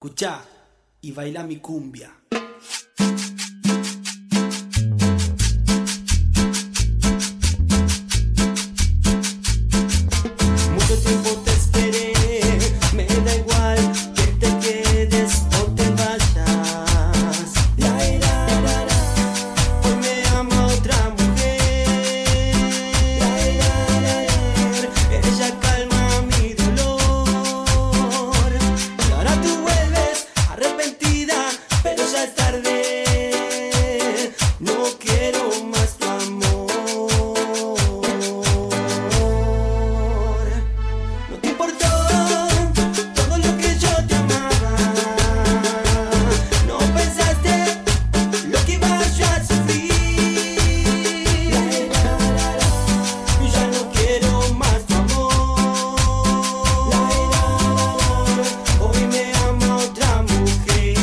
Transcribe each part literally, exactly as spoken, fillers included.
Escuchá y baila mi cumbia. Mucho tiempo te esperé, me da igual que te quedes o te vayas. La, la, la, la. Hoy me ama otra mujer. La, la, la, la. Ella calma mi dolor. Y ahora tú vuelves arrepentida, pero ya es tarde. No quiero más tu amor. No te importó todo lo que yo te amaba. No pensaste lo que iba yo a sufrir. Y ya no quiero más tu amor. Hoy me ama otra mujer.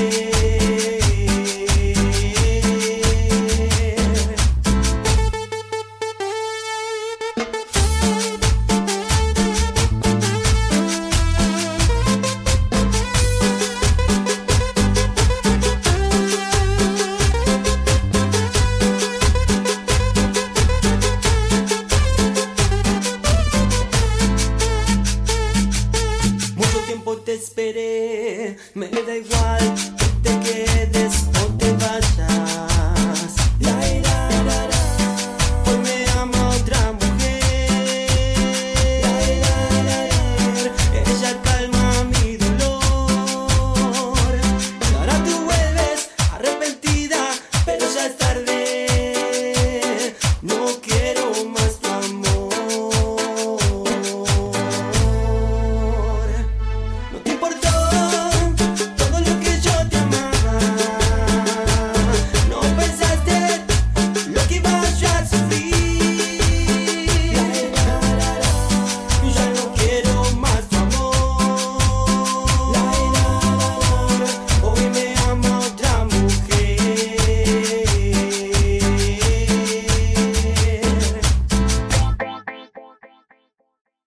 Mucho tiempo te esperé, me da igual que te quedes